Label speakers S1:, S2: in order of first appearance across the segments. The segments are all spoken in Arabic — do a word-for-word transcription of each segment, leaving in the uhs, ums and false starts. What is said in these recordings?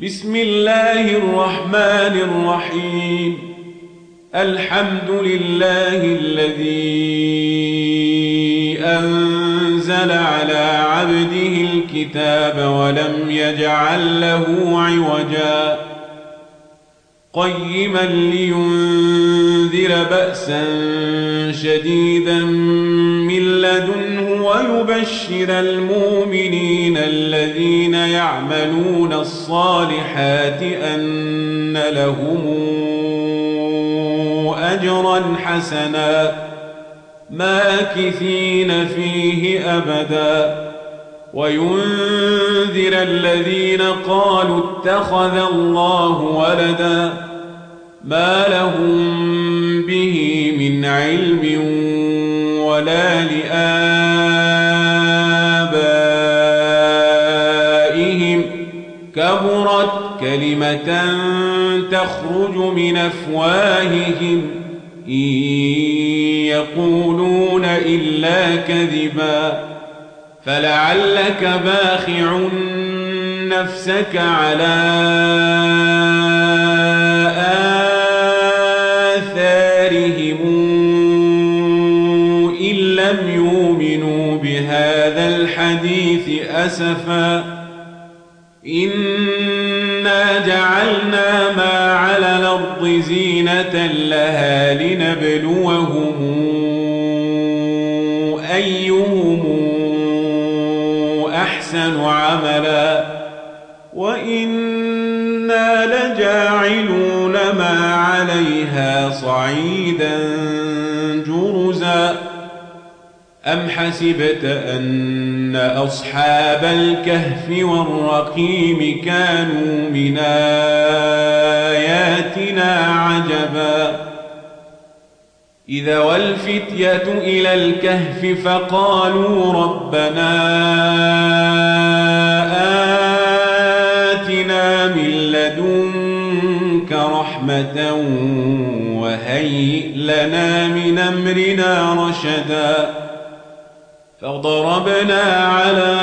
S1: بسم الله الرحمن الرحيم. الحمد لله الذي أنزل على عبده الكتاب ولم يجعل له عوجا قيما لينذر بأسا شديدا من لدنه ويبشر المؤمنين الذين يعملون الصالحات أن لهم أجرا حسنا ماكثين فيه أبدا وينذر الذين قالوا اتخذ الله ولدا ما لهم به من علم ولا لآبائهم كبرت كلمة تخرج من أفواههم إن يقولون إلا كذبا فلعلك باخع نفسك على آثارهم إن لم يؤمنوا بهذا الحديث أسفا إنا جعلنا ما على الأرض زينة لها لنبلوهم أيهم أحسن عملا وإنا لجاعلون ما عليها صعيدا جرزا أم حسبت أن أصحاب الكهف والرقيم كانوا من آياتنا عجبا إذا والفتية إلى الكهف فقالوا ربنا آتنا من لدنك رحمة وهيئ لنا من أمرنا رشدا فضربنا على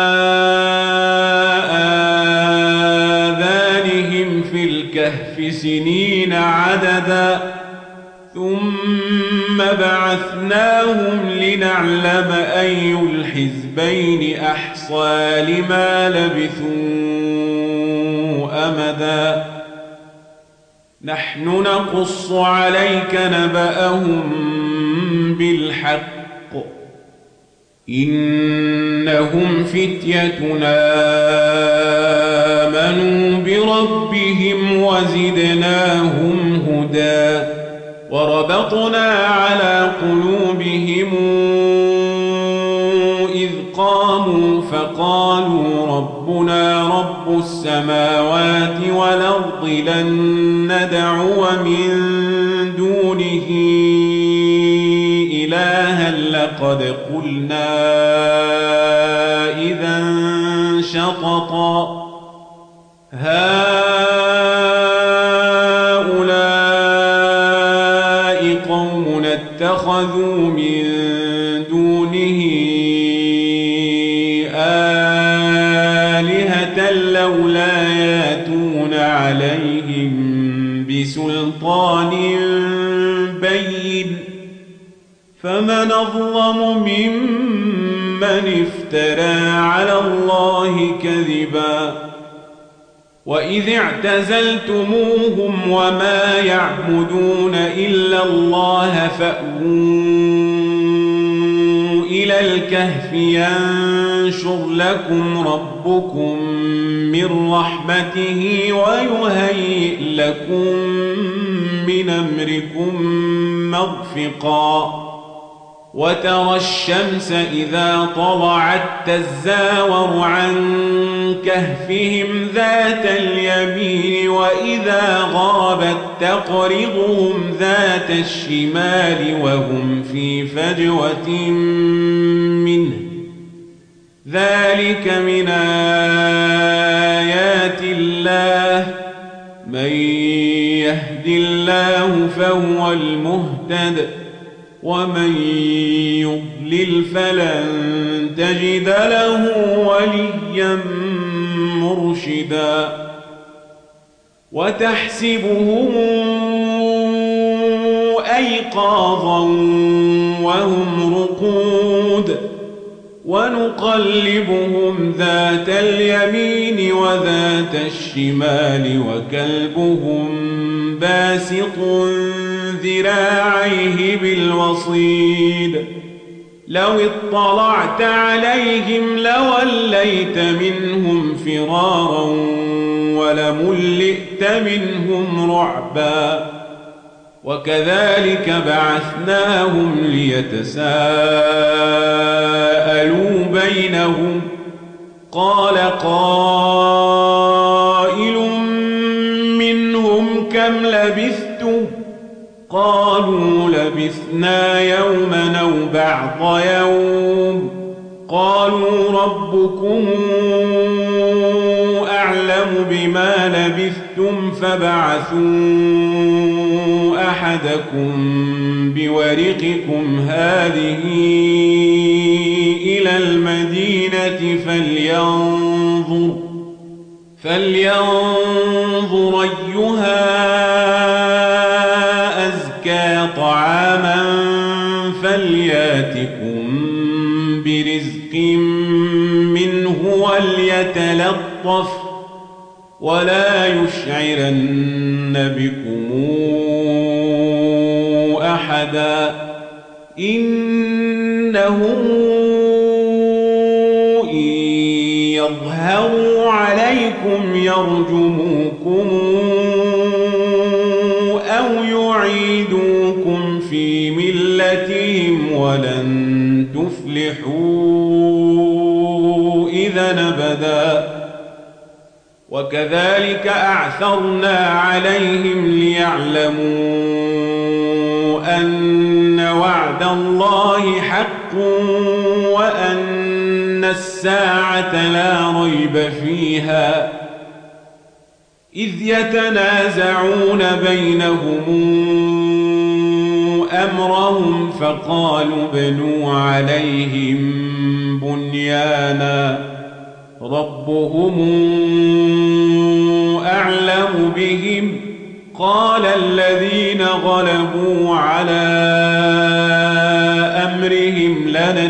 S1: آذانهم في الكهف سنين عددا ثم بعثناهم لنعلم أي الحزبين أحصى لما لبثوا أمدا نحن نقص عليك نبأهم بالحق إنهم فتيتنا آمنوا بربهم وزدناهم هدى وربطنا على قلوبهم إذ قاموا فقالوا ربنا رب السماوات والأرض لن ندعو من دونه إلها لقد قلنا إذا شططا هؤلاء قوم اتخذوا من دونه آلهة لولا يأتون عليهم بسلطان بين فمن أظلم ممن افترى على الله كذبا وإذ اعتزلتموهم وما يعبدون إلا الله فأووا إلى الكهف ينشر لكم ربكم من رحمته ويهيئ لكم من أمركم مرفقا وترى الشمس إذا طلعت تزاور عن كهفهم ذات اليمين وإذا غابت تقرضهم ذات الشمال وهم في فجوة منه ذلك من آيات الله من يهد الله فهو المهتد ومن يضلل فلن تجد له وليا مرشدا وتحسبهم أيقاظا وهم رقود ونقلبهم ذات اليمين وذات الشمال وكلبهم باسط ذراعيه بالوصيد لو اطلعت عليهم لوليت منهم فرارا ولملئت منهم رعبا وكذلك بعثناهم ليتساءلوا بينهم قال قائل منهم كم لبثتم قالوا لبثنا يوما أو بعض يوم قالوا ربكم أعلم بما لبثتم فابعثوا أحدكم بورقكم هذه إلى المدينة فلينظر فلينظر أيها أزكى طعاما فلياتكم برزق منه وليتلطف ولا يشعرن بكم أحدا إنهم إن يظهروا عليكم يرجموكم أو يعيدوكم في ملتهم ولن تفلحوا إذا أبدا وكذلك أعثرنا عليهم ليعلموا أن وعد الله حق وأن الساعة لا ريب فيها إذ يتنازعون بينهم أمرهم فقالوا بنوا عليهم بنيانا ربهم أعلم بهم قال الذين غلبوا على أمرهم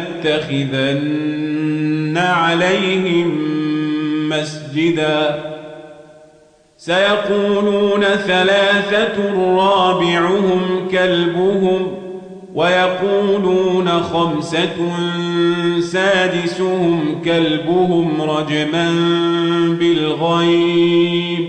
S1: لنتخذن عليهم مسجدا سيقولون ثلاثة رابعهم كلبهم ويقولون خمسة سادسهم كلبهم رجما بالغيب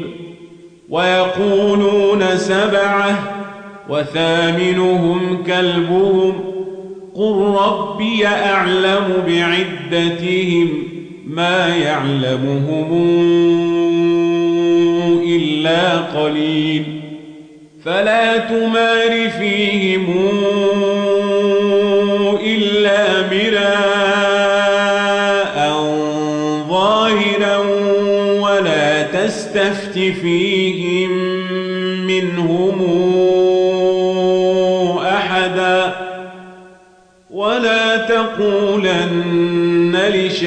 S1: ويقولون سبعة وثامنهم كلبهم قل ربي أعلم بعدتهم ما يعلمهم إلا قليل فلا تمار فيهم إلا مراء ظاهرا ولا تستفت فيهم منهم أحدا ولا تقولن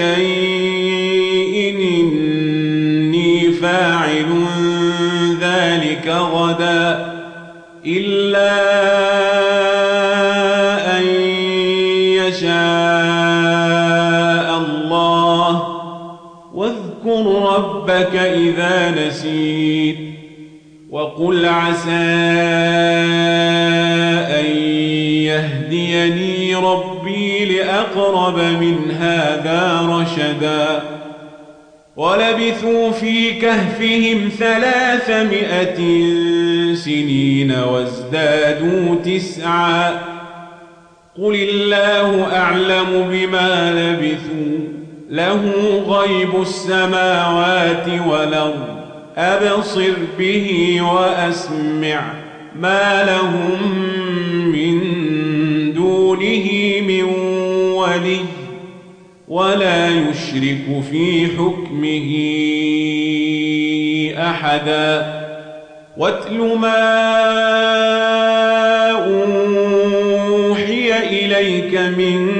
S1: لشيء إني فاعل ذلك غدا إلا أن يشاء الله واذكر ربك إذا نسيت وقل عسى أن يهديني ربي لأقرب من هذا رشدا ولبثوا في كهفهم ثلاثمائة سنين وازدادوا تسعا قل الله أعلم بما لبثوا له غيب السماوات والأرض أبصر به وأسمع ما لهم من دونه من ولي ولا يشرك في حكمه أحدا واتل ما أوحي إليك من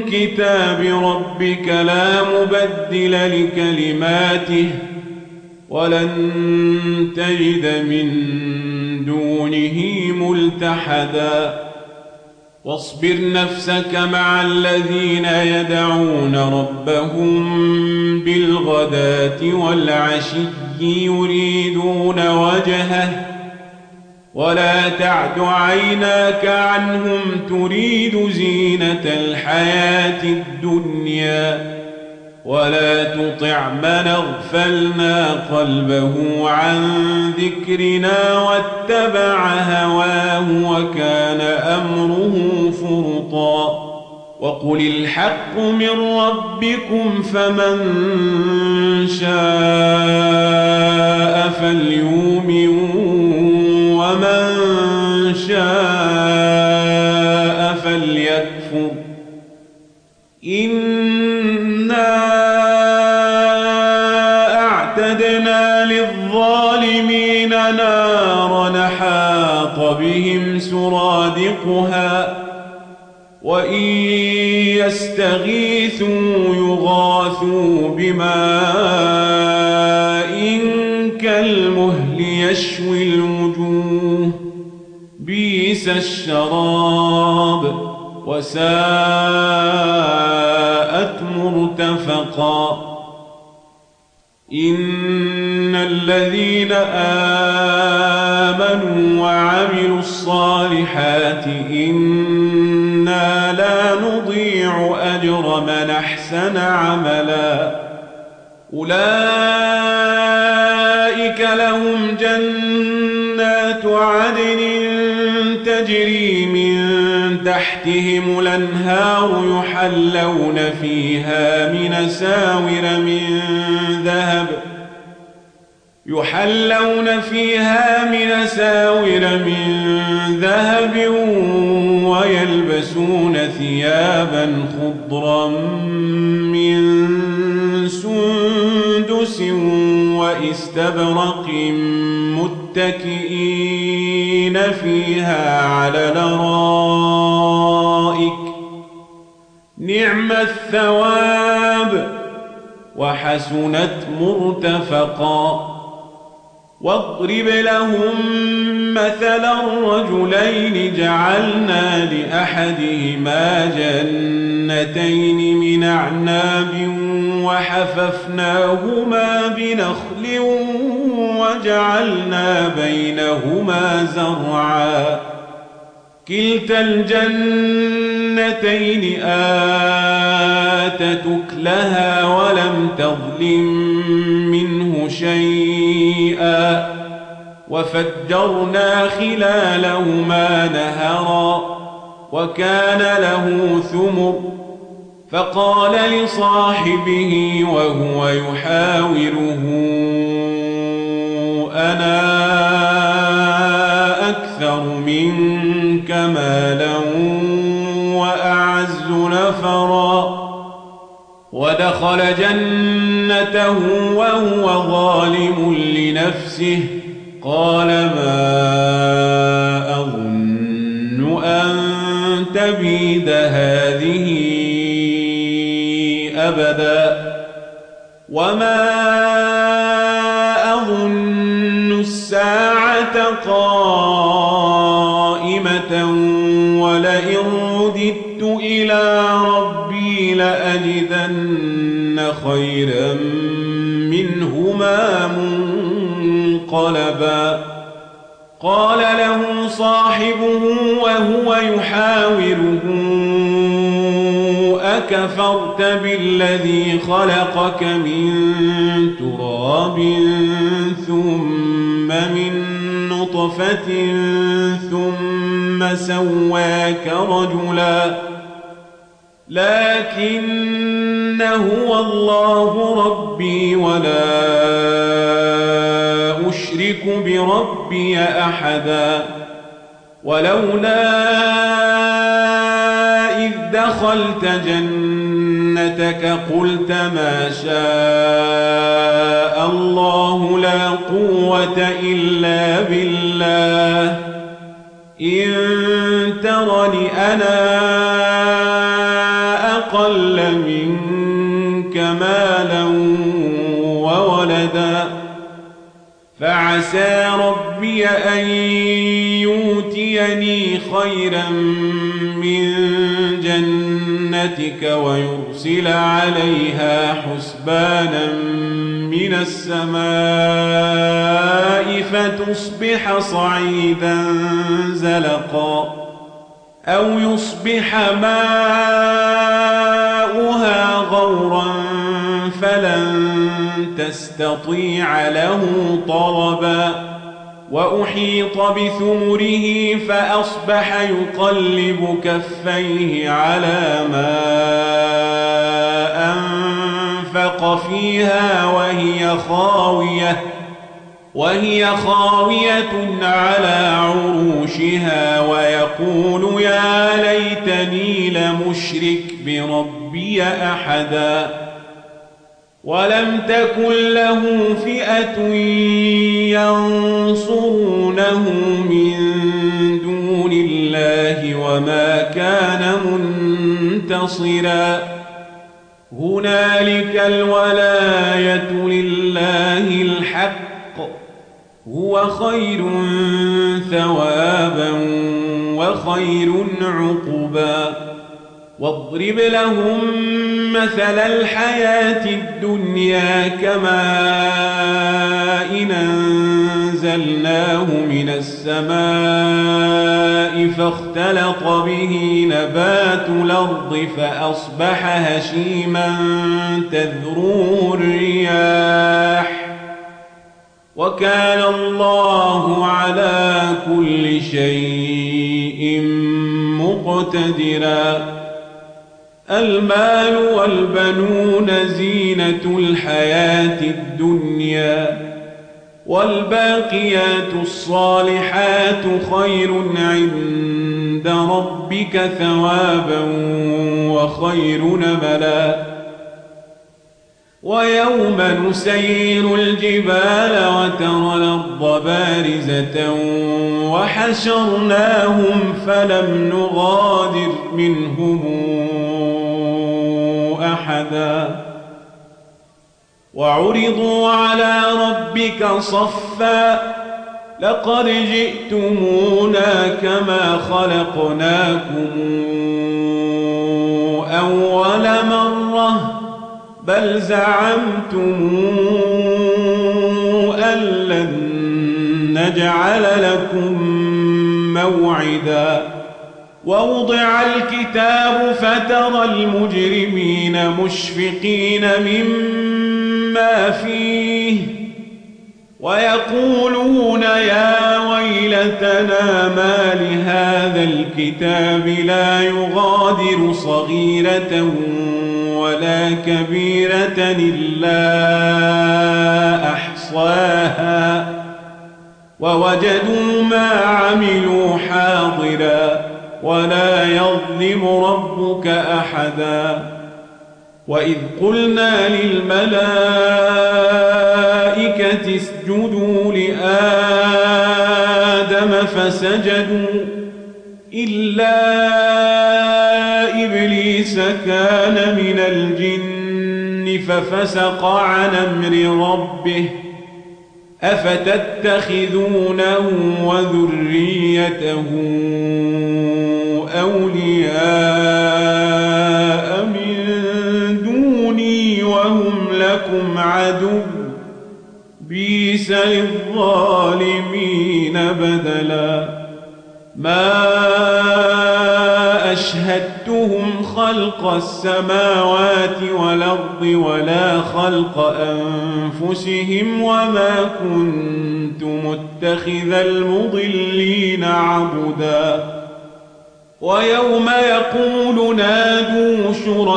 S1: كتاب ربك لا مبدل لكلماته ولن تجد من دونه ملتحدا واصبر نفسك مع الذين يدعون ربهم بالغداة والعشي يريدون وجهه ولا تعد عيناك عنهم تريد زينة الحياة الدنيا ولا تطع من اغفلنا قلبه عن ذكرنا واتبع هواه وكان أمره فرطا وقل الحق من ربكم فمن شاء فليؤمن ومن شاء فليكفر إنا أعتدنا للظالمين نارا حاط بهم سرادقها وإن يستغيثوا يغاثوا بماء كالمهل يشوي الوجوه بئس الشراب وساءت مرتفقا إن الذين آمنوا وعملوا الصالحات إنا لا نضيع أجر من أحسن عملا أولئك لهم جنات عدن تجري من تحتهم الأنهار يحلون فيها من ساور من ذهب يحلون فيها من ساور من ذهب ويلبسون ثيابا خضرا من سندس واستبرق متكئين فيها على الأرائك نعم الثواب وحسنت مرتفقا واضرب لهم مثلا رجلين جعلنا لأحدهما جنتين من أعناب وحففناهما بنخل وجعلنا بينهما زرعا كلتا الجنتين آتت أكلها ولم تظلم منه شيئا وفجرنا خلالهما نهرا وكان له ثمر فقال لصاحبه وهو يحاوره أنا أكثر منك مالا وأعز نفرا ودخل جنته وهو ظالم لنفسه قال ما أظن أن تبيد هذه أبدا وما أظن الساعة قائمة ولئن رددت إلى ربي لأجدن خيرا منهما منقلبا قال له صاحبه وهو يحاوره أكفرت بالذي خلقك من تراب ثم من نطفة ثم سواك رجلا لكن هو الله ربي ولا أشرك بربي أحدا ولولا إذ دخلت جنتك قلت ما شاء الله لا قوة إلا بالله إن ترني أنا أقل منك مالا وولدا فعسى ربي أن يؤتيني خيرا من جنتك ويرسل عليها حسبانا من السماء فتصبح صعيدا زلقا أو يصبح ماؤها غورا فلن تستطيع له طلبا وأحيط بثمره فأصبح يقلب كفيه على ما أنفق فيها وهي خاوية وهي خاوية على عروشها ويقول يا ليتني لمشرك بربي أحدا ولم تكن له فئة ينصرونه من دون الله وما كان منتصرا هنالك الولاية لله الحق هو خير ثوابا وخير عقبا واضرب لهم مثل الحياة الدنيا كماء إن أنزلناه من السماء فاختلط به نبات الأرض فأصبح هشيما تذروه الرياح وكان الله على كل شيء مقتدرا المال والبنون زينة الحياة الدنيا والباقيات الصالحات خير عند ربك ثوابا وخير نملا ويوم نسير الجبال وترى الأرض بارزة وحشرناهم فلم نغادر منهم أحدا وعرضوا على ربك صفا لقد جئتمونا كما خلقناكم أول مرة بل زعمتم أن لن نجعل لكم موعدا ووضع الكتاب فترى المجرمين مشفقين مما فيه ويقولون يا ويلتنا ما لهذا الكتاب لا يغادر صغيرة ولا كبيرة إلا أحصاها ووجدوا ما عملوا حاضرا ولا يظلم ربك أحدا وإذ قلنا للملائكة اسجدوا لآدم فسجدوا إلا إبليس كان من الجن ففسق عن أمر ربه أفتتخذونه وذريته أولياء من دوني وهم لكم عدو بئس للظالمين بدلا ما أشهدتهم خلق السماوات والأرض ولا خلق أنفسهم وما كنت متخذ المضلين عبدا ويوم يقول نادوا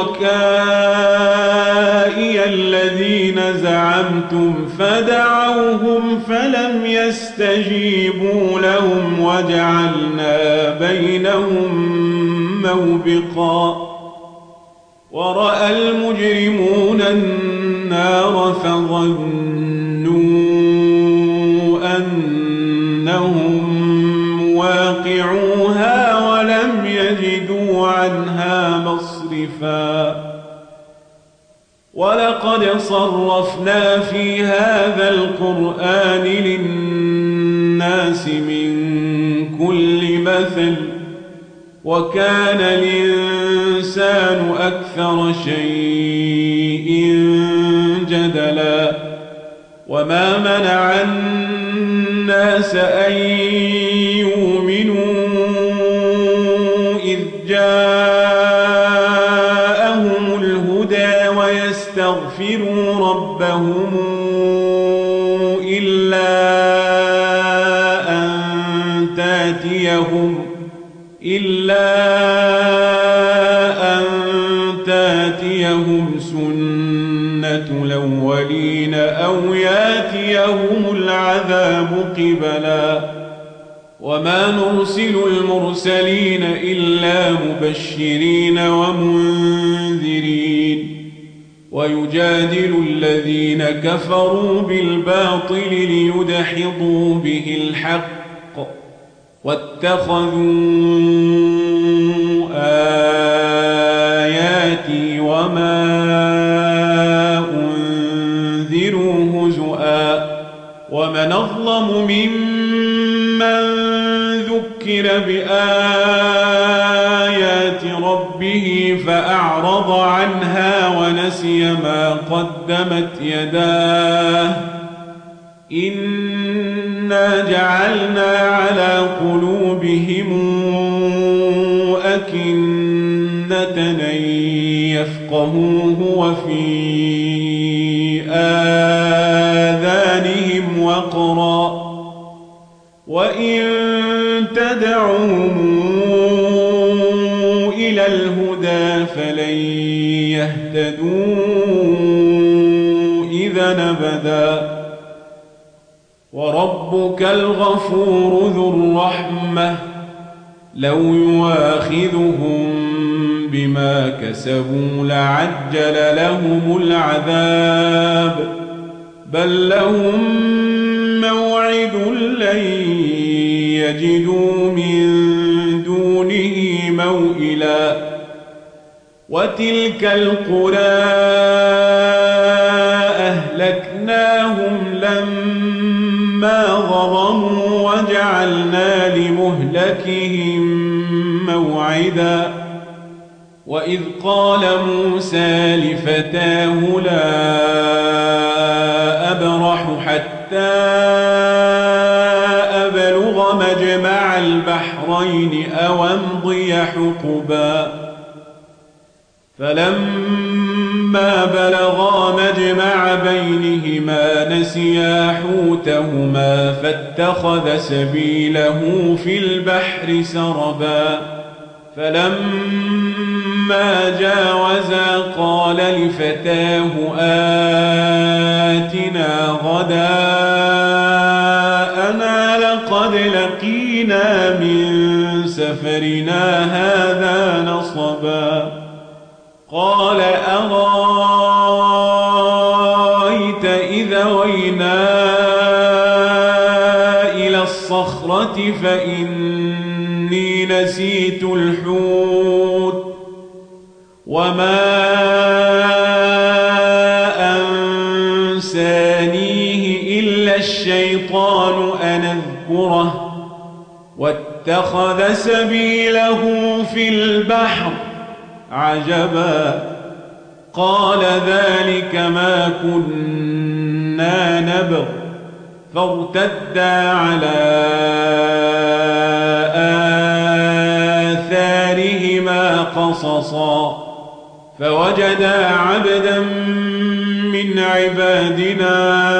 S1: شركائي الذين زعمتم فدعوهم فلم يستجيبوا لهم وجعلنا بينهم موبقا ورأى المجرمون النار فظنوا أنهم مواقعوها ولم يجدوا عنها مصرفا ولقد صرفنا في هذا القرآن للناس من كل مثل وكان الإنسان أكثر شيء جدلا وما منع الناس أن يؤمنوا إذ جاءهم الهدى ويستغفروا ربهم إلا أن تاتيهم إلا أن تاتيهم سنة الأولين أو ياتيهم العذاب قبلا وما نرسل المرسلين إلا مبشرين ومنذرين ويجادل الذين كفروا بالباطل ليدحضوا به الحق واتخذوا آياتي وما أنذروا هزؤا ومن أظلم ممن ذكر بآيات ربه فأعرض عنها ونسي ما قدمت يداه إنا جعلنا على قلوبهم أكنة أن يفقهوه وفي آذانهم وقرا وإن تدعوهم إلى الهدى فلن يهتدوا إذا أبدا وربك الغفور ذو الرحمة لو يواخذهم بما كسبوا لعجل لهم العذاب بل لهم موعد لن يجدوا من دونه موئلا وتلك القرى أهلكناهم لما ظلموا وجعلنا لمهلكهم موعدا وإذ قال موسى لفتاه لا أبرح حتى أبلغ مجمع البحرين أو أمضي حقبا فلما بلغا مجمع بينهما نسيا حوتهما فاتخذ سبيله في البحر سربا فلما جاوزا قال لفتاه آتنا غداءنا لقد لقينا من سفرنا هذا نصبا قال أرأيت إذا وينا إلى الصخرة فإني نسيت الحوت وما أنسانيه إلا الشيطان أن أذكره واتخذ سبيله في البحر عجبا قال ذلك ما كنا نبغ فارتدا على آثارهما قصصا فوجدا عبدا من عبادنا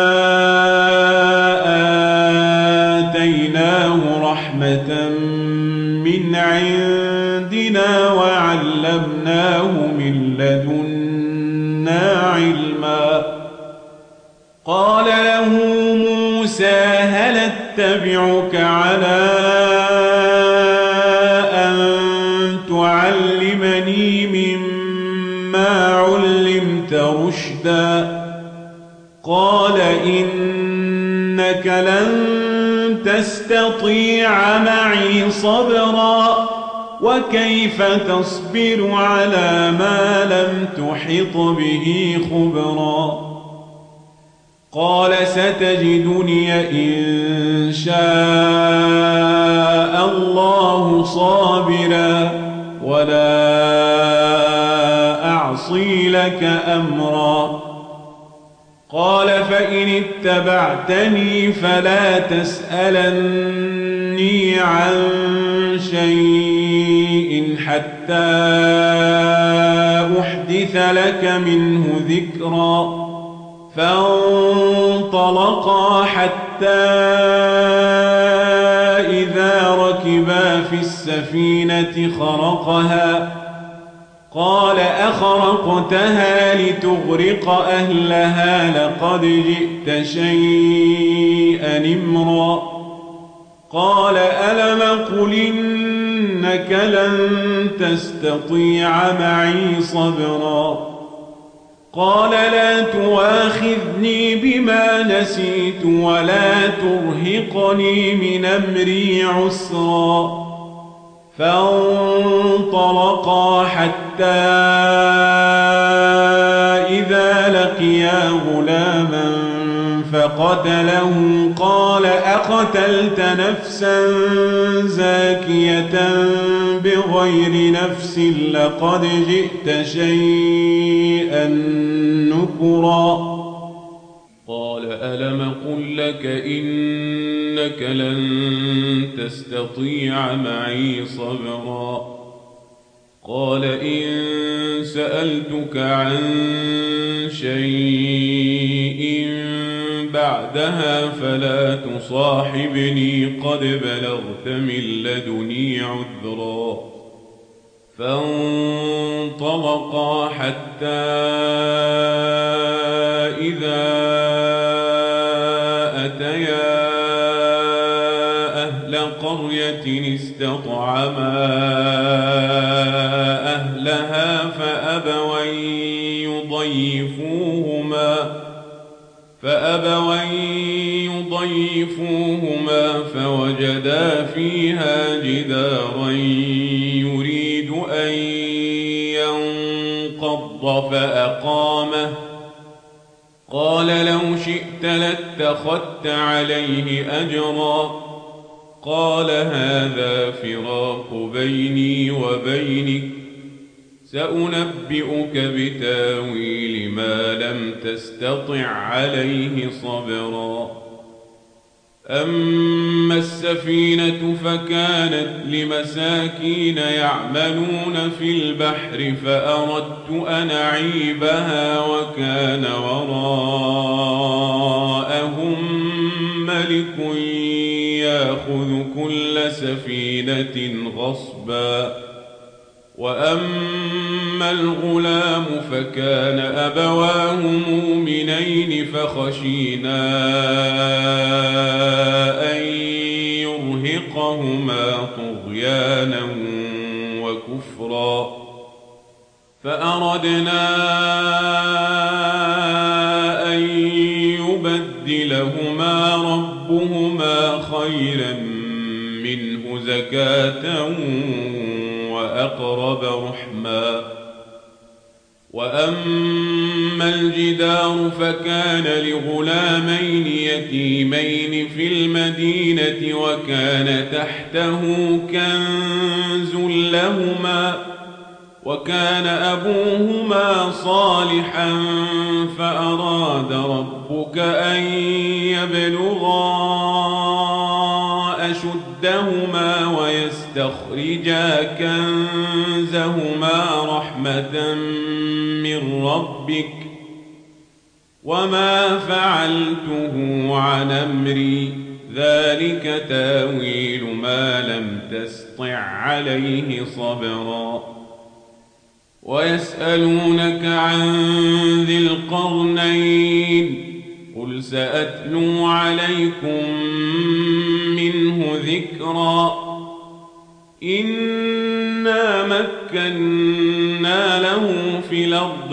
S1: آتيناه رحمة من عندنا وعلمناه من لدنا علما قال له موسى هل اتبعك على أن تعلمني مما علمت رشدا قال إنك لن تستطيع معي صبرا وكيف تصبر على ما لم تحط به خبرا قال ستجدني إن شاء الله صابرا ولا أعصي لك أمرا قال فإن اتبعتني فلا تسألني عن شيء حتى أحدث لك منه ذكرا فانطلقا حتى إذا ركبا في السفينة خرقها قال أخرقتها لتغرق أهلها لقد جئت شيئا إمرا قال ألم قل إنك لن تستطيع معي صبرا قال لا تواخذني بما نسيت ولا ترهقني من أمري عسرا فانطلقا حتى إذا لقيا غلاما فقتله قال أقتلت نفسا زاكية بغير نفس لقد جئت شيئا نكرا قال ألم قل لك إنك لن تستطيع معي صبرا قال إن سألتك عن شيء بعدها فلا تصاحبني قد بلغت من لدني عذرا فانطلقا حتى إذا أتيا أهل قرية استطعما أهلها فأبوا يضيفوهما فأبوا يضيفوهما فوجدا فيها جدارا يريد أن ينقض فأقامه قال لو شئت لاتخذت عليه أجرا قال هذا فراق بيني وبينك سأنبئك بتاويل ما لم تستطع عليه صبرا أما السفينة فكانت لمساكين يعملون في البحر فأردت أن أعيبها وكان وراءهم ملك يأخذ كل سفينة غصبا وأما الغلام فكان أبواه مؤمنين فخشينا أن يرهقهما طغيانا وكفرا فأردنا أن يبدلهما ربهما خيرا منه زكاة وأقرب رحما وأما الجدار فكان لغلامين يتيمين في المدينة وكان تحته كنز لهما وكان أبوهما صالحا فأراد ربك أن يبلغا أشدهما ويستخرجا كنزهما رحمة من ربك وما فعلته عن أمري ذلك تاويل ما لم تسطع عليه صبرا ويسألونك عن ذي القرنين قل سأتلو عليكم منه ذكرا إنا مكنا له في الأرض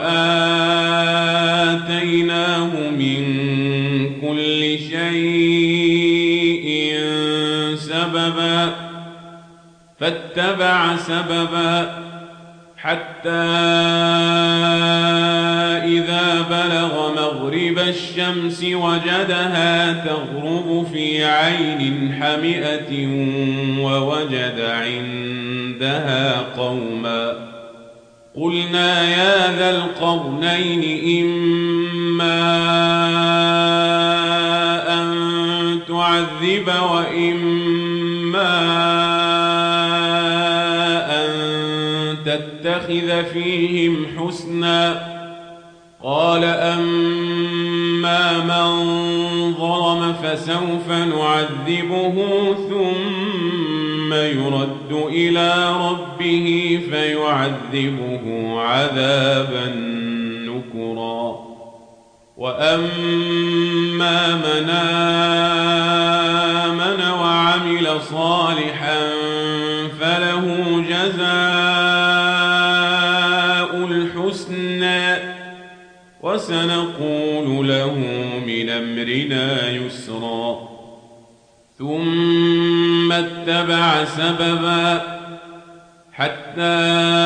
S1: وآتيناه من كل شيء سببا فاتبع سببا حتى إذا بلغ مغرب الشمس وجدها تغرب في عين حمئة ووجد عندها قوما قلنا يا ذا القرنين إما أن تعذب وإما أن تتخذ فيهم حسنا قال أما من ظلم فسوف نعذبه ثم يرد إلى ربه فيعذبه عذابا نكرا وأما من آمن وعمل صالحا فله جزاء الحسنى وسنقول له من أمرنا يسرا ثم اتبع سببا حتى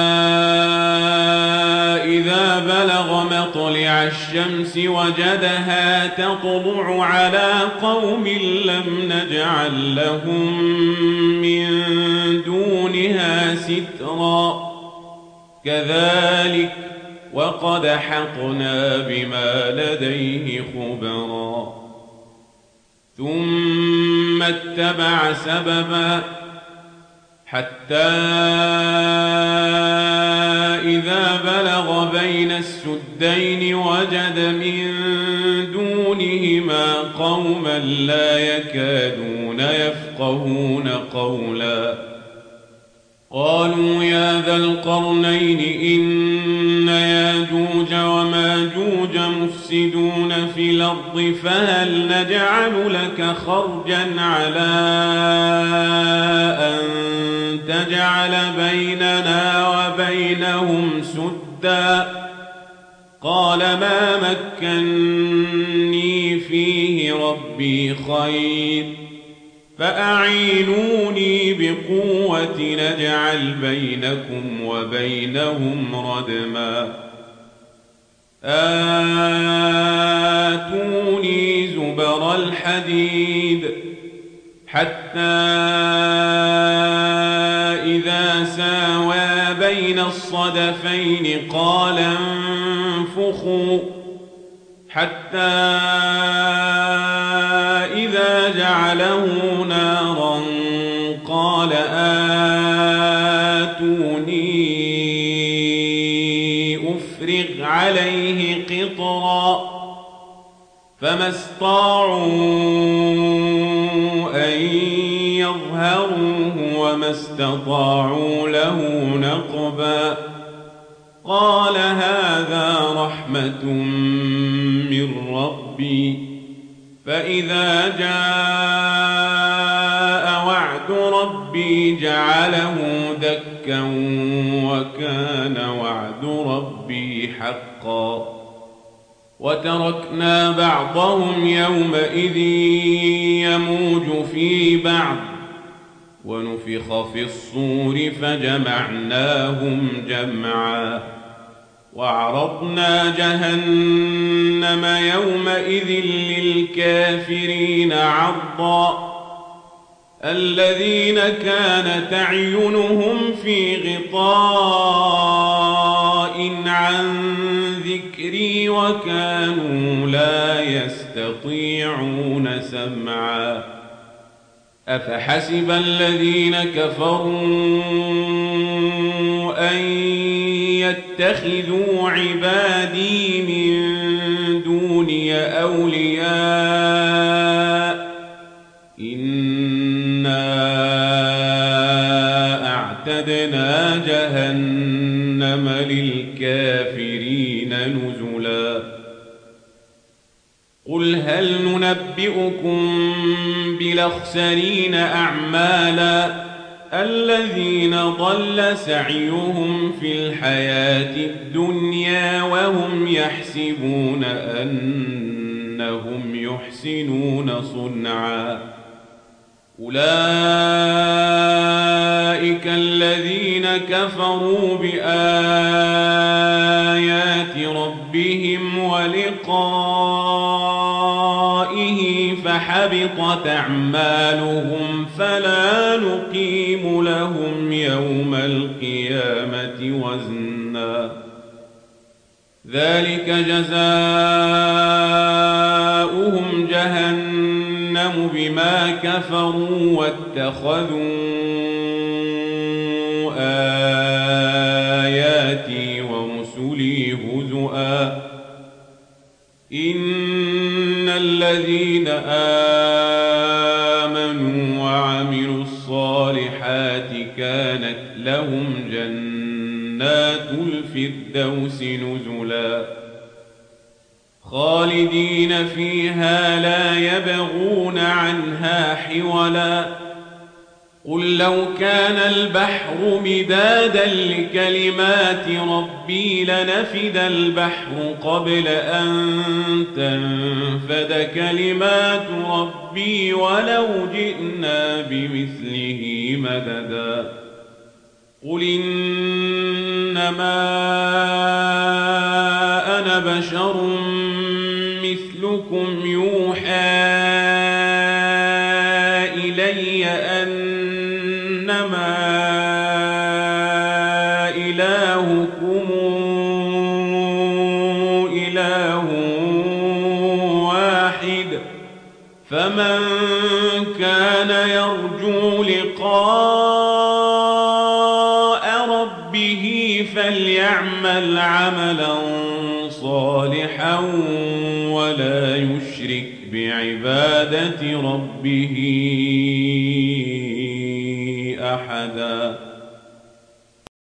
S1: إذا بلغ مطلع الشمس وجدها تطلع على قوم لم نجعل لهم من دونها سترا كذلك وقد أحطنا بما لديه خبرا ثم اتبع سببا حتى إذا بلغ بين السدين وجد من دونهما قوما لا يكادون يفقهون قولا قالوا يا ذا القرنين إن ياجوج وماجوج مفسدون في الأرض فهل نجعل لك خرجا على أن تجعل بيننا وبينهم سدا قال ما مكني فيه ربي خير فأعينوني بقوة نجعل بينكم وبينهم ردما آتوني زبر الحديد حتى إذا ساوى بين الصدفين قال انفخوا حتى إذا جعله نارا قال آتوني أفرغ عليه قطرا فما استطاعوا أن يظهروه وما استطاعوا له نقبا قال هذا رحمة من ربي فإذا جاء وعد ربي جعله دكا وكان وعد ربي حقا وتركنا بعضهم يومئذ يموج في بعض ونفخ في الصور فجمعناهم جمعا وعرضنا جهنم يومئذ للكافرين عرضا الذين كانت أعينهم في غطاء عن ذكري وكانوا لا يستطيعون سمعا أفحسب الذين كفروا أن يتخذوا عبادي من دوني أولياء إنا أعتدنا جهنم للكافرين نزلا قل هل ننبئكم بالأخسرين أعمالا الذين ضل سعيهم في الحياة الدنيا وهم يحسبون أنهم يحسنون صنعا أولئك أولئك الذين كفروا بآيات ربهم ولقائه فحبطت أعمالهم فلا نقيم لهم يوم القيامة وزنا ذلك جزاؤهم جهنم بما كفروا واتخذوا آياتي ورسلي هزؤا إن الذين آمنوا وعملوا الصالحات كانت لهم جنات الفردوس نزلا خالدين فيها لا يبغون عنها حولا قل لو كان البحر مدادا لكلمات ربي لنفد البحر قبل أن تنفد كلمات ربي ولو جئنا بمثله مددا قل إنما أنا بشر مثلكم يوحى إلي أنما إلهكم إله واحد فمن كان يرجو لقاء ربه فليعمل عملا صالحا ولا يشرك بعبادة ربه أحدا.